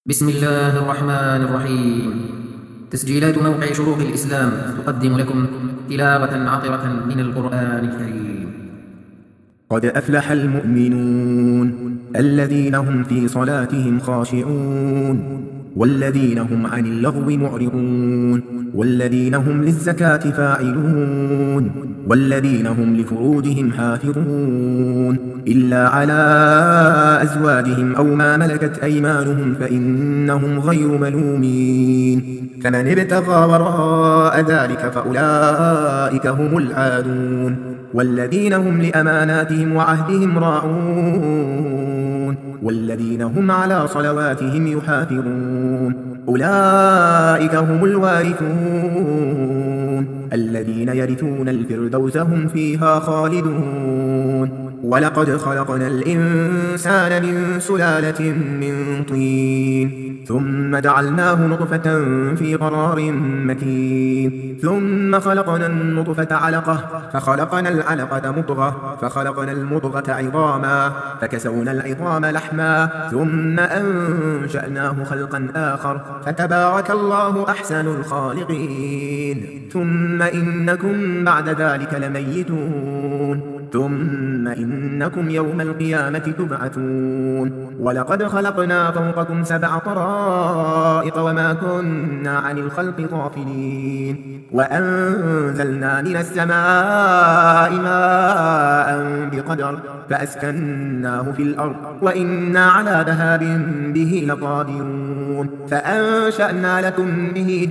بسم الله الرحمن الرحيم. تسجيلات موقع شروق الإسلام تقدم لكم تلاوة عطرة من القرآن الكريم. قد أفلح المؤمنون الذين هم في صلاتهم خاشعون والذين هم عن اللغو معرضون والذين هم للزكاة فاعلون والذين هم لفروجهم حافظون إلا على أزواجهم أو ما ملكت أيمانهم فإنهم غير ملومين فمن ابتغى وراء ذلك فأولئك هم العادون والذين هم لأماناتهم وعهدهم راعون والذين هم على صلواتهم يحافظون أولئك هم الوارثون الذين يرثون الفردوس هم فيها خالدون ولقد خلقنا الإنسان من سلالة من طين ثم جعلناه نطفة في قرار مكين ثم خلقنا النطفة علقة فخلقنا العلقة مضغة فخلقنا المضغة عظاما فكسونا العظام لحما ثم أنشأناه خلقا آخر فتبارك الله أحسن الخالقين ثم إنكم بعد ذلك لميتون ثم إنكم يوم القيامة تبعثون ولقد خلقنا فوقكم 7 طرائق وما كنا عن الخلق غافلين وأنزلنا من السماء ماء بقدر فأسكناه في الأرض وإنا على ذهاب به لقادرون فأنشأنا لكم به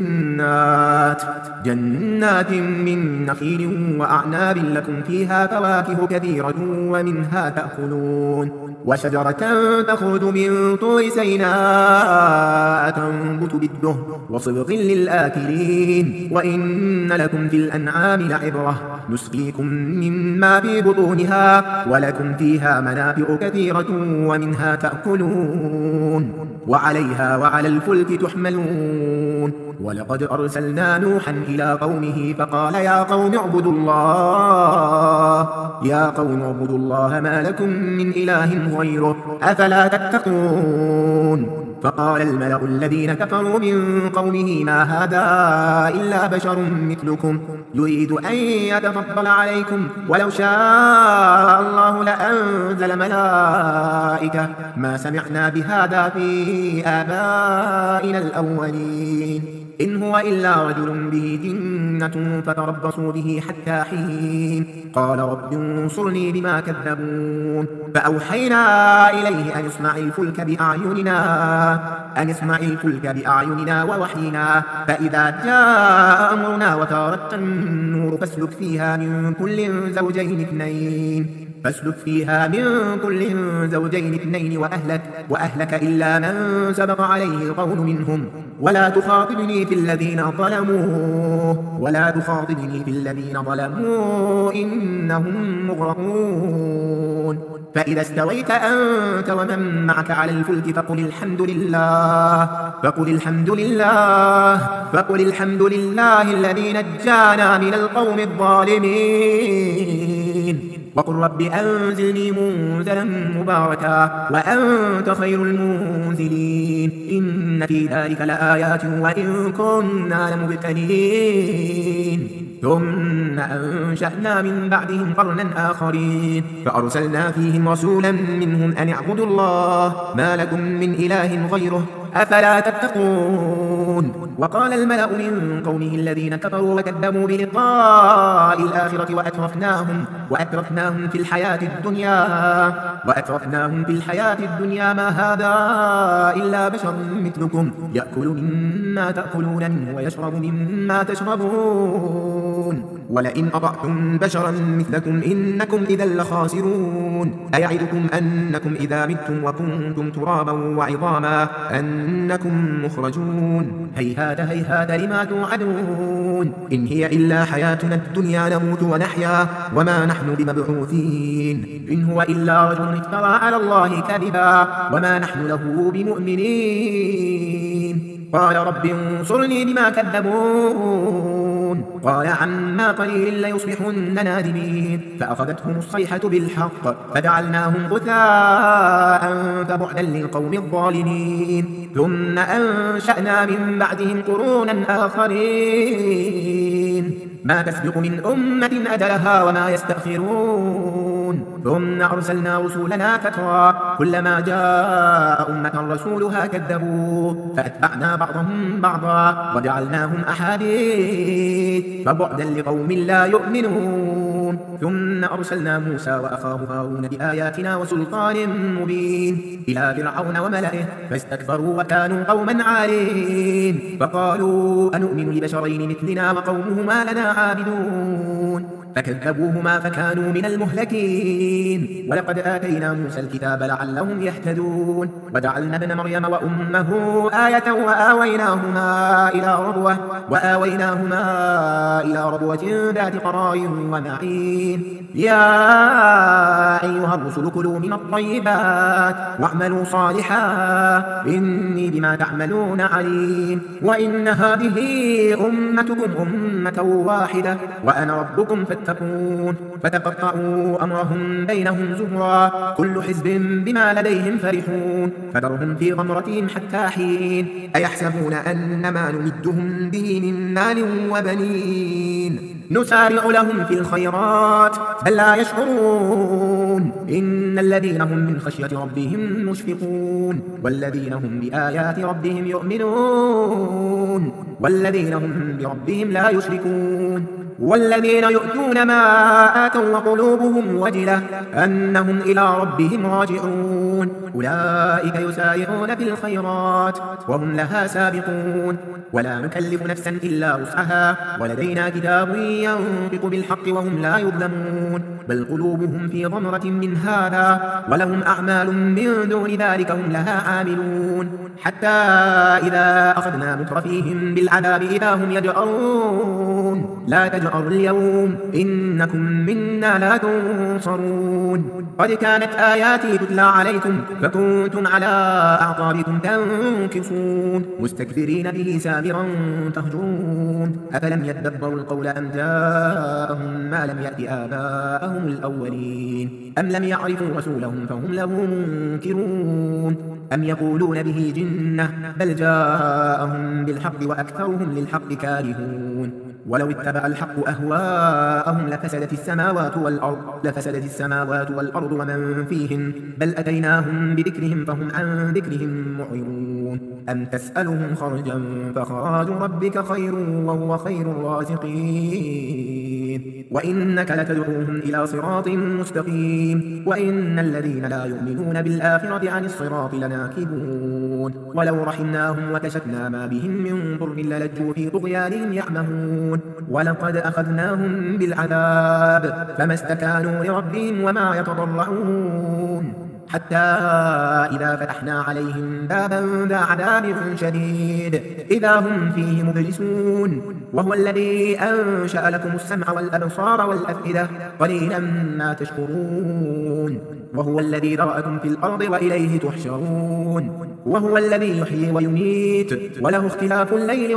جنات من نخيل وأعناب لكم فيها فواكه كثيرة ومنها تأكلون وشجرة تخرج من طور سيناء تنبت بالدهن وصبغ للآكلين وإن لكم في الأنعام لعبرة نسقيكم مما في بطونها ولكم فيها منافع كثيرة ومنها تأكلون وعليها وعلى الفلك تحملون ولقد أرسلنا نوحا إلى قومه فقال يا قوم اعبدوا الله ما لكم من إله غيره أفلا تتقون فقال الملأ الذين كفروا من قومه ما هذا إلا بشر مثلكم يريد أن يتفضل عليكم ولو شاء الله لأنزل ملائكة ما سمعنا بهذا في آبائنا الأولين إن هو إلا رجل به جنة فتربصوا به حتى حين قال رب انصرني بما كذبون فأوحينا إليه أن اصنع الفلك بأعيننا ووحينا فإذا جاء أمرنا وفارت النور فاسلك فيها من كل زوجين اثنين وأهلك إلا من سبق عليه القول منهم ولا تخاطبني في الذين ظلموا إنهم مغرقون فإذا استويت أنت ومن معك على الفلك فقل الحمد لله الذي نجانا من القوم الظالمين وقل رب أنزلني منزلا مباركا وأنت خير المنزلين إن في ذلك لآيات وإن كنا لمبتلين ثم أنشأنا من بعدهم قرنا آخرين فأرسلنا فيهم رسولا منهم أن اعبدوا الله ما لكم من إله غيره أفلا تتقون وقال الملأ من قومه الذين كفروا وكذبوا بلقاء الآخرة وأترفناهم في الحياة الدنيا ما هذا إلا بشر مثلكم يأكل مما تأكلون منه ويشرب مما تشربون ولئن أطعتم بشرا مثلكم إنكم إذا لخاسرون أيعدكم أنكم إذا متم وكنتم ترابا وعظاما أنكم مخرجون هيهات هيهات لما توعدون إن هي إلا حياتنا الدنيا نموت ونحيا وما نحن بمبعوثين إن هو إلا رجل افترى على الله كذبا وما نحن له بمؤمنين قال رب انصرني بما كذبون قال عما قليل ليصبحن نادمين فأخذتهم الصيحة بالحق فجعلناهم غثاء فبعدا للقوم الظالمين ثم أنشأنا من بعدهم قرونا آخرين ما تسبق من أمة أجلها وما يستأخرون ثم أرسلنا رسولنا تترى كلما جاء أمة رسولها كذبوه فأتبعنا بعضهم بعضا وجعلناهم أحاديث فبعدا لقوم لا يؤمنون ثم أرسلنا موسى وأخاه هارون بآياتنا وسلطان مبين إلى فرعون وملئه فاستكبروا وكانوا قوما عالين فقالوا أنؤمن لبشرين مثلنا وقومهما لنا عابدون فكذبوهما فكانوا من المهلكين ولقد آتينا موسى الكتاب لعلهم يهتدون وجعلنا ابن مريم وأمه آية وآويناهما إلى ربوة ذات قرار ومعين يا أيها الرسل كلوا من الطيبات واعملوا صالحا إني بما تعملون عليم وإن هذه أمتكم أمة واحدة وأنا ربكم فاتقون فتقطعوا أمرهم بينهم زهرا كل حزب بما لديهم فرحون فذرهم في غمرتهم حتى حين أيحسبون أن ما نمدهم به من مال وبنين نسارع لهم في الخيرات بل لا يشعرون إن الذين هم من خشية ربهم مشفقون والذين هم بآيات ربهم يؤمنون والذين هم بربهم لا يشركون والذين يؤتون ما آتوا وقلوبهم وجلة أنهم إلى ربهم راجعون أولئك يسارعون في الخيرات وهم لها سابقون ولا نكلف نفسا إلا وسعها ولدينا كتاب ينطق بالحق وهم لا يظلمون بل قلوبهم في غمرة من هذا ولهم أعمال من دون ذلك هم لها عاملون حتى إذا أخذنا مترفيهم بالعذاب إذا هم يجأرون لا تجأروا اليوم إنكم منا لا تنصرون قد كانت آياتي تتلى عليكم فكنتم على أعقابكم تنكصون مستكبرين به سامرا تهجرون أفلم يدبروا القول أم جاءهم ما لم يأت آباءهم الأولين أم لم يعرفوا رسولهم فهم له منكرون أم يقولون به جنة بل جاءهم بالحق وأكثرهم للحق كارهون ولو اتبع الحق أهواءهم لفسدت السماوات والأرض ومن فيهن بل أتيناهم بذكرهم فهم عن ذكرهم معرضون أم تسألهم خرجا فخراج ربك خير وهو خير الرازقين وإنك لتدعوهم إلى صراط مستقيم وإن الذين لا يؤمنون بالآخرة عن الصراط لناكبون ولو رحمناهم وكشفنا ما بهم من ضر للجوا في طغيانهم يعمهون ولقد أخذناهم بالعذاب فما استكانوا لربهم وما يتضرعون حتى إذا فتحنا عليهم بابا ذا عذاب شديد إذا هم فيه مبلسون وهو الذي أنشأ لكم السمع والأبصار والأفئدة قليلا ما تشكرون وهو الذي ذرأكم في الأرض وإليه تحشرون وهو الذي يحيي ويميت وله اختلاف الليل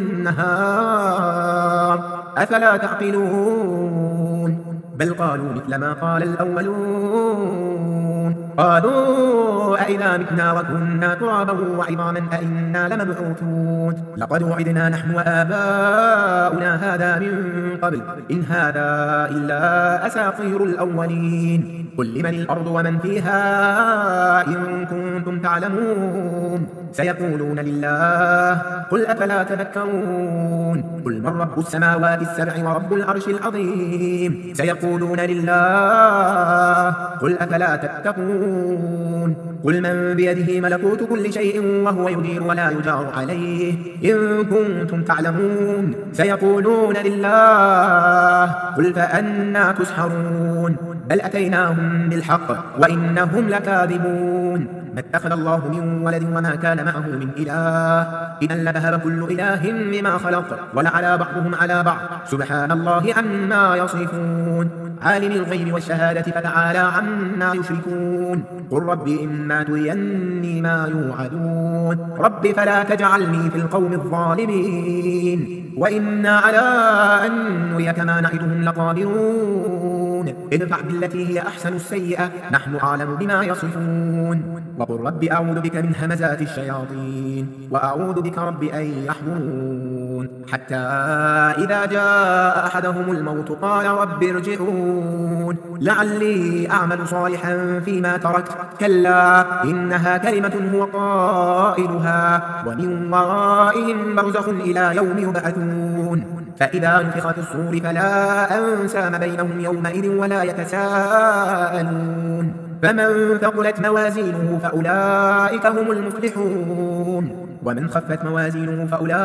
والنهار أفلا تعقلون بل قالوا مثل ما قال الأولون قالوا أئذا متنا وكنا ترابا وعظاما أئنا لمبعوثون لقد وعدنا نحن وآباؤنا هذا من قبل إن هذا إلا أساطير الأولين قل لمن الأرض ومن فيها إن كنتم تعلمون سيقولون لله قل أفلا تذكرون قل من رب السماوات السبع ورب العرش العظيم سيقولون لله قل أفلا تتقون قل من بيده ملكوت كل شيء وهو يجير ولا يجار عليه إن كنتم تعلمون سيقولون لله قل فأنا تسحرون بل أتيناهم بالحق وإنهم لكاذبون ما اتخذ الله من ولد وما كان معه من إله إذا لذهب كل إله بما خلق ولعلى بعضهم على بعض سبحان الله عما يصفون عالم الغيب والشهادة فتعالى عما يشركون قل رب إما تريني ما يوعدون رب فلا تجعلني في القوم الظالمين وإنا على أن نريك ما نعدهم لقادرون ادفع بالتي هي أحسن السيئة نحن أعلم بما يصفون وقل رب أعوذ بك من همزات الشياطين وأعوذ بك رب أن يحضرون حتى إذا جاء أحدهم الموت قال رب ارجعون لعلي أعمل صالحا فيما تركت كلا إنها كلمة هو قائلها ومن ورائهم برزخ إلى يوم يبعثون فإذا نفخ في الصور فلا أنسام بينهم يومئذ ولا يتساءلون فمن ثقلت موازينه فأولئك هم المفلحون ومن خفت موازينه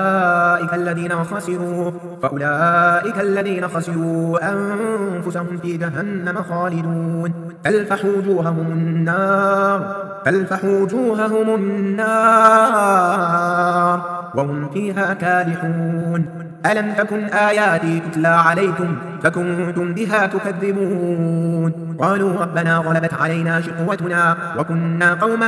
فأولئك الذين خسروا أنفسهم في جهنم خالدون تلفح وجوههم النار وهم فيها كالحون ألم تكن آياتي تتلى عليكم فكنتم بها تكذبون قالوا ربنا غلبت علينا شقوتنا وكنا قوما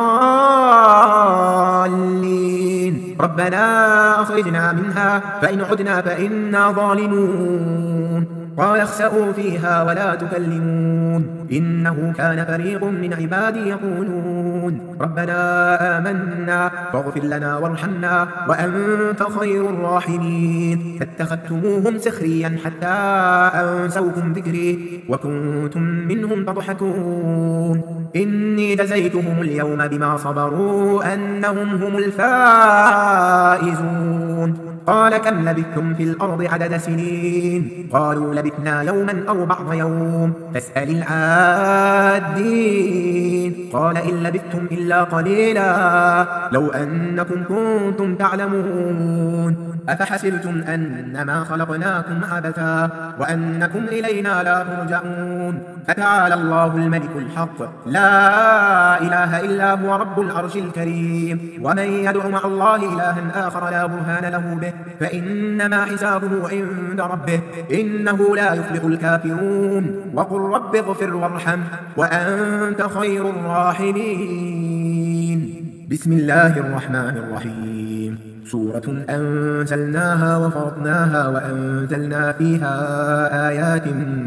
ضالين ربنا أخرجنا منها فإن عدنا فإنا ظالمون قال اخسئوا فيها ولا تكلمون إنه كان فريق من عبادي يقولون ربنا آمنا فاغفر لنا وارحمنا وأنت خير الراحمين فاتخذتموهم سخريا حتى أنسوكم ذكري وكنتم منهم تضحكون إني جزيتهم اليوم بما صبروا أنهم هم الفائزون قال كم لبثتم في الأرض عدد سنين قالوا لبثنا يوما أو بعض يوم فاسأل العادين قال إن لبثتم إلا قليلا لو أنكم كنتم تعلمون أفحسبتم أنما خلقناكم عبثا وأنكم إلينا لا ترجعون فتعالى الله الملك الحق لا إله إلا هو رب العرش الكريم ومن يدع مع الله إلها آخر لا برهان له به فإنما حسابه عند ربه إنه لا يفلح الكافرون وقل رب اغفر وارحم وأنت خير الراحمين بسم الله الرحمن الرحيم سورة أنزلناها وفرضناها وأنزلنا فيها آيات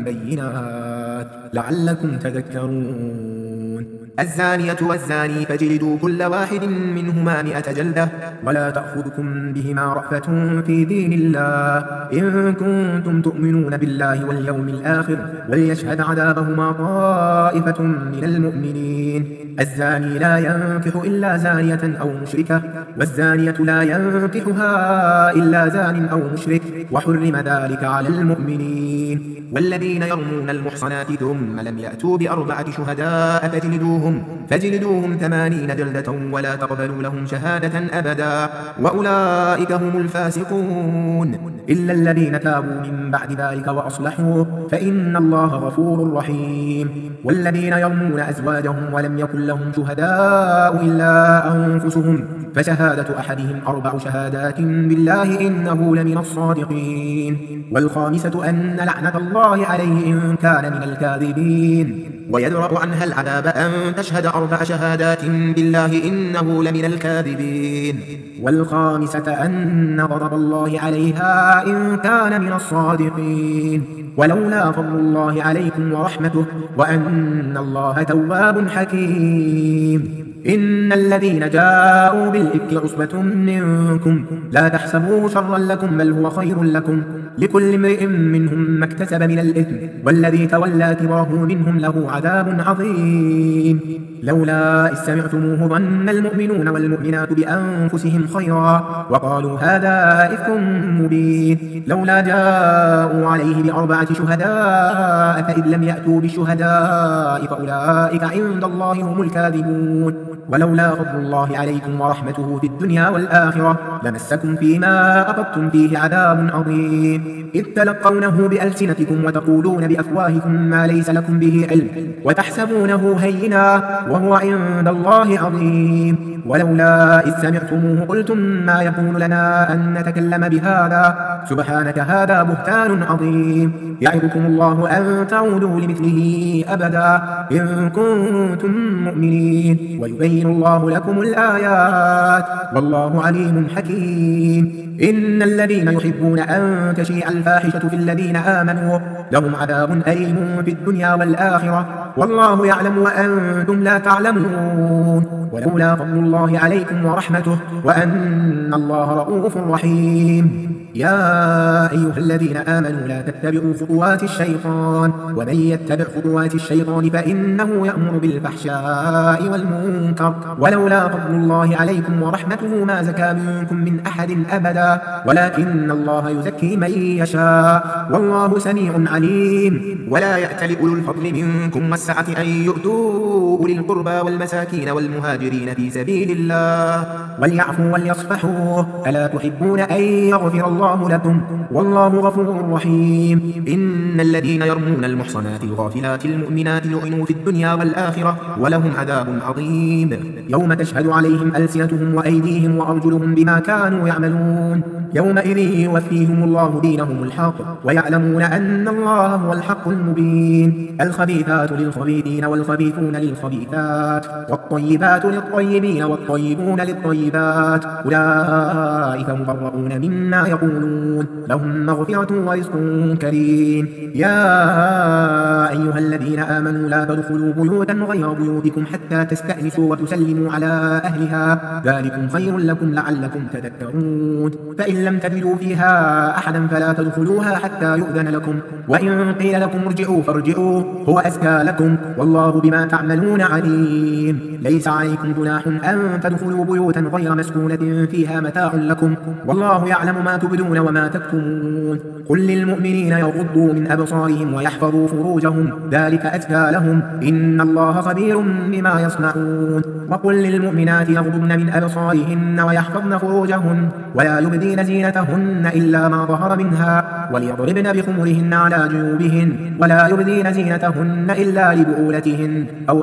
بينات لعلكم تذكرون الزانية والزاني فاجلدوا كل واحد منهما 100 جلدة ولا تأخذكم بهما رأفة في دين الله إن كنتم تؤمنون بالله واليوم الآخر وليشهد عذابهما طائفة من المؤمنين الزاني لا ينكح إلا زانية أو مشركة والزانية لا ينكحها إلا زان أو مشرك وحرم ذلك على المؤمنين والذين يرمون المحصنات ثم لم يأتوا ب4 شهداء فاجلدوهم 80 جلدة ولا تقبلوا لهم شهادة أبدا وأولئك هم الفاسقون إلا الذين تابوا من بعد ذلك وأصلحوا فإن الله غفور رحيم والذين يرمون أزواجهم ولم يكن لهم شهداء إلا أنفسهم فشهادة أحدهم 4 شهادات بالله إنه لمن الصادقين والخامسة أن لعنة الله عليه إن كان من الكاذبين ويدرأ عنها العذاب أن تشهد 4 شهادات بالله إنه لمن الكاذبين والخامسة أن غضب الله عليها إن كان من الصادقين ولولا فضل الله عليكم ورحمته وأن الله تواب حكيم إن الذين جاءوا بالإفك عصبة منكم لا تحسبوه شرا لكم بل هو خير لكم لكل امرئ منهم ما اكتسب من الإثم والذي تولى كبره منهم له عذاب عظيم لولا إذ سمعتموه ظن المؤمنون والمؤمنات بأنفسهم خيرا وقالوا هذا إفك مبين لولا جاءوا عليه ب4 شهداء فإذ لم يأتوا بالشهداء فأولئك عند الله هم الكاذبون ولولا فضل الله عليكم ورحمته في الدنيا والآخرة لمسكم فيما أخذتم فيه عذاب عظيم إذ تلقونه بألسنتكم وتقولون بأفواهكم ما ليس لكم به علم وتحسبونه هينا وهو عند الله عظيم ولولا إذ سمعتموه قلتم ما يكون لنا أن نتكلم بهذا سبحانك هذا بهتان عظيم يعظكم الله أن تعودوا لمثله أبدا إن كنتم مؤمنين ويبين الله لكم الآيات والله عليم حكيم إن الذين يحبون أن تشيع الفاحشة في الذين آمنوا لهم عذاب أليم في الدنيا والآخرة والله يعلم وأنتم لا تعلمون ولولا فضل الله عليكم ورحمته وأن الله رؤوف رحيم يا أيها الذين آمنوا لا تتبعوا خطوات الشيطان ومن يتبع خطوات الشيطان فإنه يأمر بالفحشاء والمنكر ولولا فضل الله عليكم ورحمته ما زكى منكم من أحد أبدا ولكن الله يزكي من يشاء والله سميع عليم ولا يأتل أولو الفضل منكم والسعة أن يؤتوا أولي القربى والمساكين والمهاجرين في سبيل الله وليعفوا وليصفحوا ألا تحبون أن يغفر الله لكم والله غفور رحيم إن الذين يرمون المحصنات الغافلات المؤمنات لعنوا في الدنيا والآخرة ولهم عذاب عظيم يوم تشهد عليهم ألسنتهم وأيديهم وأرجلهم بما كانوا يعملون يومئذ يوفيهم الله دينهم الحق ويعلمون أن الله هو الحق المبين الخبيثات للخبيثين والخبيثون للخبيثات والطيبات للطيبين والطيبون للطيبات أولئك مبرؤون مما يقولون لهم مغفرة ورزق كريم يا أيها الذين آمنوا لا تدخلوا بيوتا غير بيوتكم حتى تستأنسوا وتسلموا على أهلها ذلكم خير لكم لعلكم تذكرون فإن لم تجدوا فيها أحدا فلا تدخلوها حتى يؤذن لكم وإن قيل لكم ارجعوا فارجعوا هو أزكى لكم والله بما تعملون عليم ليس عليكم جناح أن تدخلوا بيوتا غير مسكونة فيها متاع لكم والله يعلم ما تبدون وما تكتمون قل للمؤمنين يغضوا من أبصارهم ويحفظوا فروجهم ذلك أزكى لهم إن الله خبير بما يصنعون وقل للمؤمنات يغضبن من أبصارهن ويحفظن فروجهن ولا يبدين زينتهن إلا ما ظهر منها وليضربن بخمرهن على جيوبهن ولا يبدين زينتهن إلا لبؤولتهن أو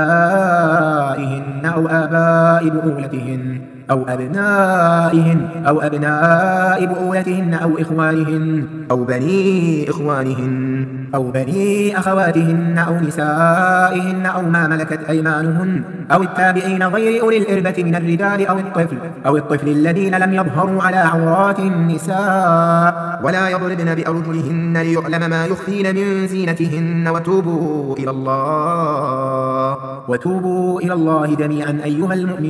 آبائهن أو آباء بؤولتهن أو أبنائهن أو أبناء بؤولتهن أو إخوانهن أو بني إخوانهن أو بني أخواتهن أو نسائهن أو ما ملكت أيمانهن أو التابعين غير أولي الإربة من الرجال أو الطفل الذين لم يظهروا على عورات النساء ولا يضربن بأرجلهن ليعلم ما يخفين من زينتهن وتوبوا إلى الله جميعا أيها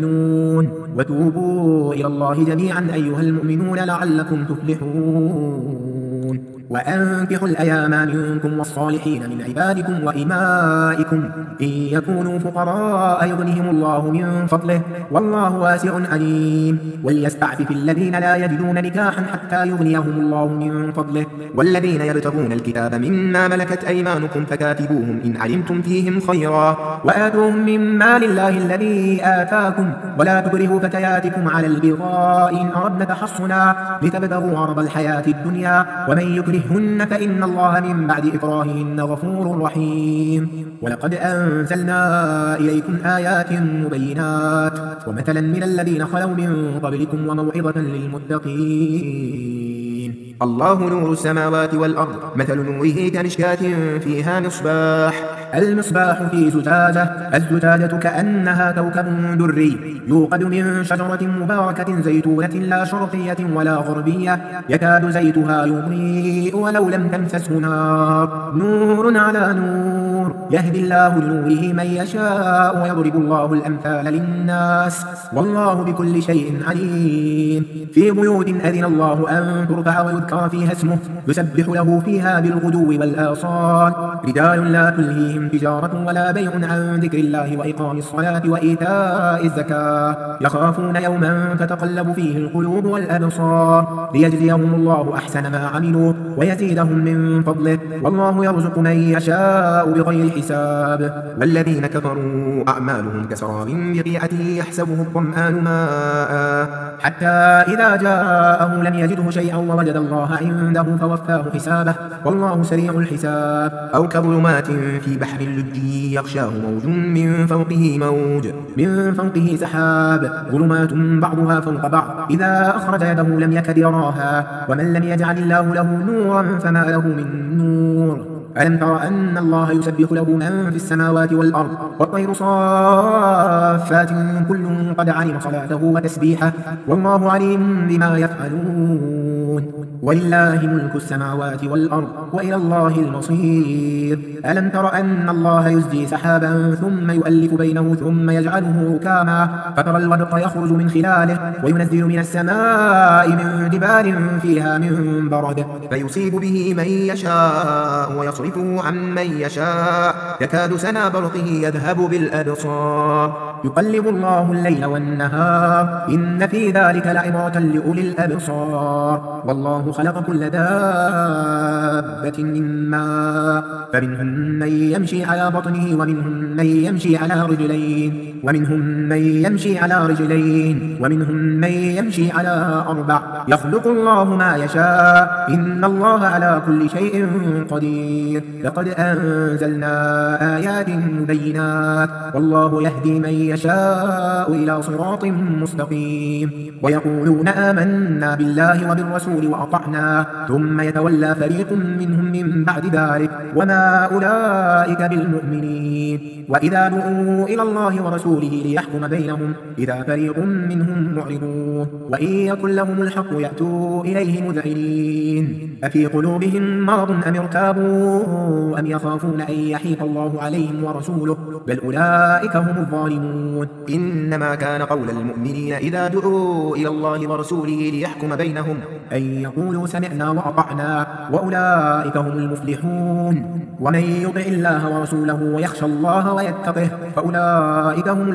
المؤمنون لعلكم تفلحون وأنكحوا الأيام منكم والصالحين من عبادكم وإمائكم إن يكونوا فقراء يغنهم الله من فضله والله واسع عليم وليستعفف الذين لا يجدون نكاحا حتى يغنيهم الله من فضله والذين يبتغون الكتاب مما ملكت أيمانكم فكاتبوهم إن علمتم فيهم خيرا وآتوهم من مال الله الذي آتاكم ولا تكرهوا فتياتكم على البغاء إن أردن تحصنا لتبتغوا عرض الحياة الدنيا ومن يكرههن فإن الله من بعد إكراههن غفور رحيم ولقد أنزلنا إليكم آيات مبينات ومثلا من الذين خلوا من قبلكم وموعظة للمتقين الله نور السماوات والأرض مثل نوره كمشكاة فيها المصباح في الزجاجة كأنها كوكب دري يوقد من شجرة مباركة زيتونة لا شرقية ولا غربية يكاد زيتها يضيء ولو لم تمسسه نار نور على نور يهدي الله لنوره من يشاء ويضرب الله الأمثال للناس والله بكل شيء عليم في بيوت أذن الله أن ترفع ويذكر فيها اسمه يسبح له فيها بالغدو والآصال رجال لا تلهيهم تجارة ولا بيع عن ذكر الله وإقام الصلاة وإيتاء الزكاة يخافون يوما تتقلب فيه القلوب والأبصار ليجزيهم الله أحسن ما عملوا ويزيدهم من فضله والله يرزق من يشاء بغير بغير حساب. والذين كفروا أعمالهم كسراب بقيعة يحسبه الظمآن ماء حتى إذا جاءه لم يجده شيئا ووجد الله عنده فوفاه حسابه والله سريع الحساب. أو كظلمات في بحر اللجي يغشاه موج من فوقه موج من فوقه سحاب ظلمات بعضها فوق بعض إذا أخرج يده لم يكد يراها ومن لم يجعل الله له نورا فما له من نور. ألم تر أن الله يسبح له من في السماوات والأرض والطير صافات كل قد علم صلاته وتسبيحه والله عليم بما يفعلون. ولله ملك السماوات والأرض وإلى الله المصير. ألم تر أن الله يزجي سحابا ثم يؤلف بينه ثم يجعله ركاما فترى الودق يخرج من خلاله وينزل من السماء من جبال فيها من برد فيصيب به من يشاء ويصرفه عن من يشاء يكاد سنا برقه يذهب بالأبصار يقلب الله الليل والنهار إن في ذلك لعبرة لأولي الأبصار. والله خلق كل دابة من ماء فمنهم من يمشي على بطنه ومنهم من يمشي على رجلين ومنهم من يمشي على أربع يخلق الله ما يشاء إن الله على كل شيء قدير. لقد أنزلنا آيات مبينات والله يهدي من يشاء إلى صراط مستقيم. ويقولون آمنا بالله وبالرسول وأطعنا ثم يتولى فريق منهم من بعد ذلك وما أولئك بالمؤمنين. وإذا دعوا إلى الله ورسوله ليحكم بينهم إذا فريق منهم معرضون وإن يكن لهم الحق يأتوا إليه مذعنين. أفي قلوبهم مرض أم ارتابوا أم يخافون أن يحيط الله عليهم ورسوله بل أولئك هم الظالمون. إنما كان قول المؤمنين إذا دعوا إلى الله ورسوله ليحكم بينهم أن يقولوا سمعنا وأطعنا وأولئك هم المفلحون. ومن يطع الله ورسوله ويخشى الله ويتقه فأولئك هم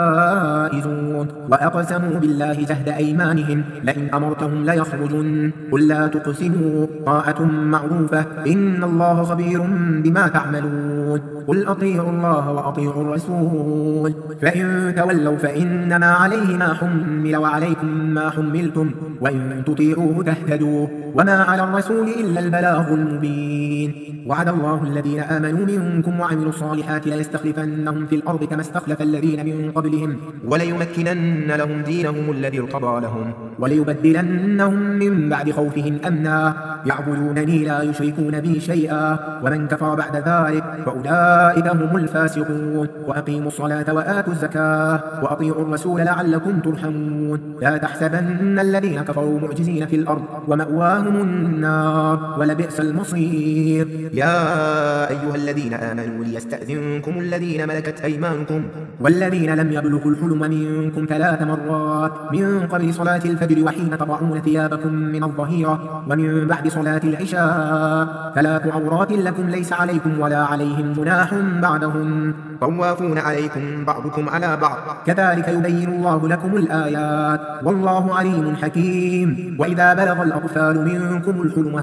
الفائزون. وأقسموا بالله جهد أيمانهم لئن أمرتهم ليخرجن قل لا تقسموا طاعة معروفة إن الله خبير بما تعملون. قل أطيعوا الله وأطيعوا الرسول فإن تولوا فإنما عليه ما حمل وعليكم ما حملتم وإن تطيعوه تهتدوا وما على الرسول إلا البلاغ المبين. وعد الله الذين آمنوا منكم وعملوا الصالحات ليستخلفنهم في الأرض كما استخلف الذين من قبلهم وليمكنن لهم دينهم الذي ارتضى لهم وليبدلنهم من بعد خوفهم أمنا يعبدونني لا يشركون بي شيئا ومن كفر بعد ذلك فأولئك هم الفاسقون. وأقيموا الصلاة وآتوا الزكاة وأطيعوا الرسول لعلكم ترحمون. لا تحسبن الذين كفروا معجزين في الأرض ومأواهم النار ولبئس المصير. يا أيها الذين آمنوا ليستأذنكم الذين ملكت أيمانكم والذين لم يبلغوا الحلم منكم 3 مرات من قبل صلاة الفجر وحين تضعون ثيابكم من الظهيرة ومن بعد صلاة العشاء 3 عورات لكم ليس عليكم ولا عليهم جناح بعدهم طوافون عليكم بعضكم على بعض كذلك يبين الله لكم الآيات والله عليم حكيم. وإذا بلغ الأطفال منكم الحلم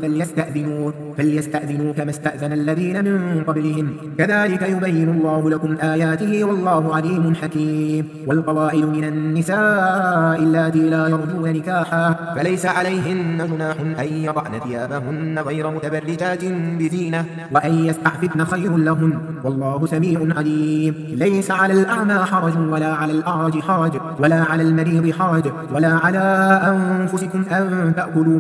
فليستأذنوا كما استأذن الذين من قبلهم كذلك يبين الله لكم آياته والله عليم حكيم. والقواعد من النساء اللاتي لا يرجون نكاحا فليس عليهن جناح أن يضعن ثيابهن غير متبرجات بزينة وأن يستعففن خير لهن والله سميع عليم. ليس على الأعمى حرج ولا على الأعرج حرج ولا على المريض حرج ولا على أنفسكم أن تأكلوا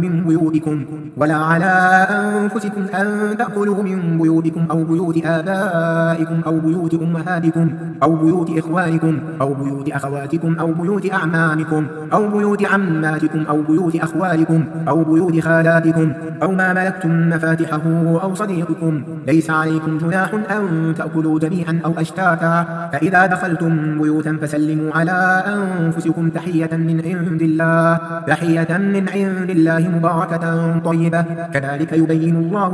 من بيوتكم أو بيوت آبائكم أو بيوت أمهاتكم أو بيوت إخوانكم أو بيوت أخواتكم أو بيوت أعمامكم أو بيوت عماتكم أو بيوت أخوالكم أو بيوت خالاتكم أو ما ملكتم مفاتحه أو صديقكم. ليس عليكم جناح أن تأكلوا جميعا أو أشتاتا فإذا دخلتم بيوتا فسلموا على أنفسكم تحية من عند الله مباركة طيبة كذلك يبين الله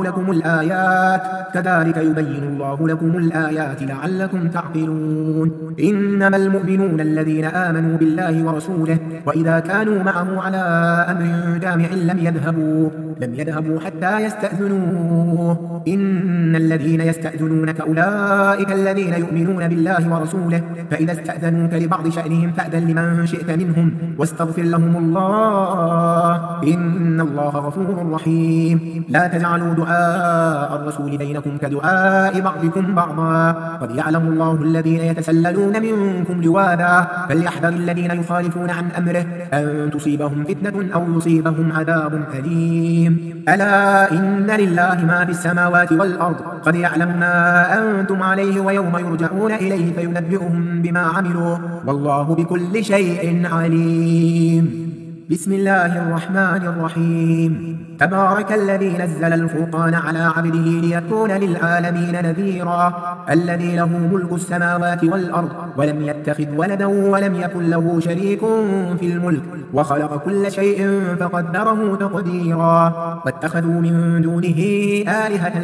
لكم الآيات لعلكم تعقلون إنما المؤمنون الذين آمنوا بالله ورسوله وإذا كانوا معه على أمر جامع لم يذهبوا حتى يستأذنوه إن الذين يستأذنونك أولئك الذين يؤمنون بالله ورسوله فإذا استأذنوك لبعض شأنهم فأذن لمن شئت منهم واستغفر لهم الله إن الله غفور رحيم لا تجعلوا دعاء الرسول بينكم كدعاء بعضكم بعضا قد يعلم الله الذين يتسللون منكم لواذا فليحذر الذين يخالفون عن أمره أن تصيبهم فتنة أو يصيبهم عذاب أليم ألا إن لله ما في السماوات والأرض قد يعلم ما أنتم عليه ويوم يرجعون إليه فينبئهم بما عملوا والله بكل شيء عليم بسم الله الرحمن الرحيم تبارك الذي نزل الفرقان على عبده ليكون للعالمين نذيرا الذي له ملك السماوات والأرض ولم يتخذ ولدا ولم يكن له شريك في الملك وخلق كل شيء فقدره تقديرا واتخذوا من دونه آلهة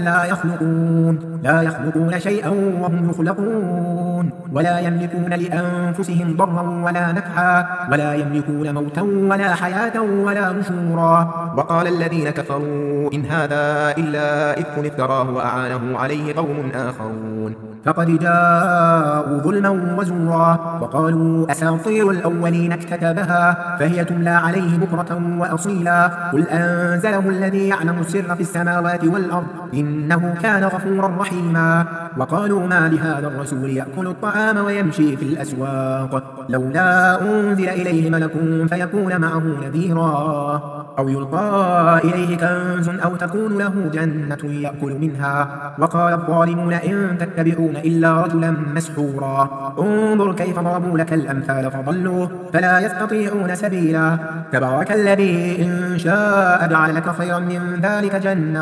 لا يخلقون شيئا وهم يخلقون ولا يملكون لأنفسهم ضرا ولا نفعا ولا يملكون موتا ولا حياة ولا نشورا وقال الذين كفروا إن هذا إلا إفك افتراه وأعانه عليه قوم آخرون فقد جاءوا ظلما وزورا وقالوا أساطير الأولين اكتتبها فهي تملى عليه بكرة وأصيلا قل أنزله الذي يعلم السر في السماوات والأرض إنه كان غفورا رحيما وقالوا ما لهذا الرسول يأكل الطعام ويمشي في الأسواق لولا أنزل إليه ملك فيكون معه نذيرا أو يلقى إليه كنز أو تكون له جنة يأكل منها وقال الظالمون إن تتبعون إلا رجلا مسحورا انظر كيف ضربوا لك الأمثال فضلوا فلا يستطيعون سبيلا تبارك الذي إن شاء جعل لك خيرا من ذلك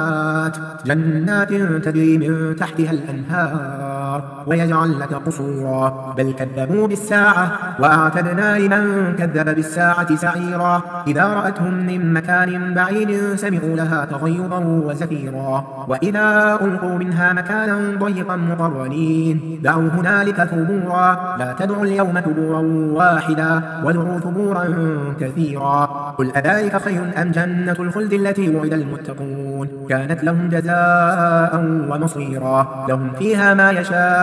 جنات تجري من تحتها الأنهار ويجعل لك قصورا بل كذبوا بالساعة وأعتدنا لمن كذب بالساعة سعيرا إذا رأتهم من مكان بعيد سمعوا لها تغيظا وزفيرا وإذا ألقوا منها مكانا ضيقا مقرنين دعوا هنالك ثبورا لا تدعوا اليوم ثبورا واحدا وادعوا ثبورا كثيرا قل أذلك خير أم جنة الخلد التي وعد المتقون كانت لهم جزاء ومصيرا لهم فيها ما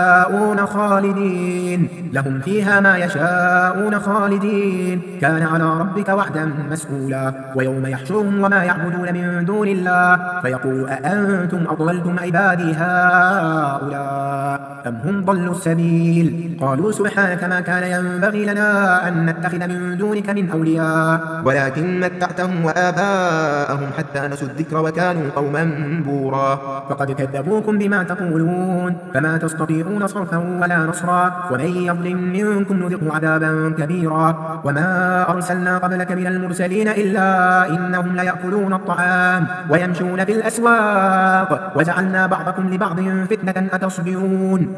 يشاءون خالدين كان على ربك وعدا مسئولا ويوم يحشرهم وما يعبدون من دون الله فيقول أأنتم أضللتم عبادي هؤلاء أم هم ضلوا السبيل قالوا سبحانك ما كان ينبغي لنا أن نتخذ من دونك من أولياء ولكن متعتهم وآباءهم حتى نسوا الذكر وكانوا قوما بورا فقد كذبوكم بما تقولون فما تستطيعون صرفا ولا نصرا ومن يظلم منكم نذقه عذابا كبيرا وما أرسلنا قبلك من المرسلين إلا إنهم ليأكلون الطعام ويمشون في الأسواق وجعلنا بعضكم لبعض فتنة أتصبرون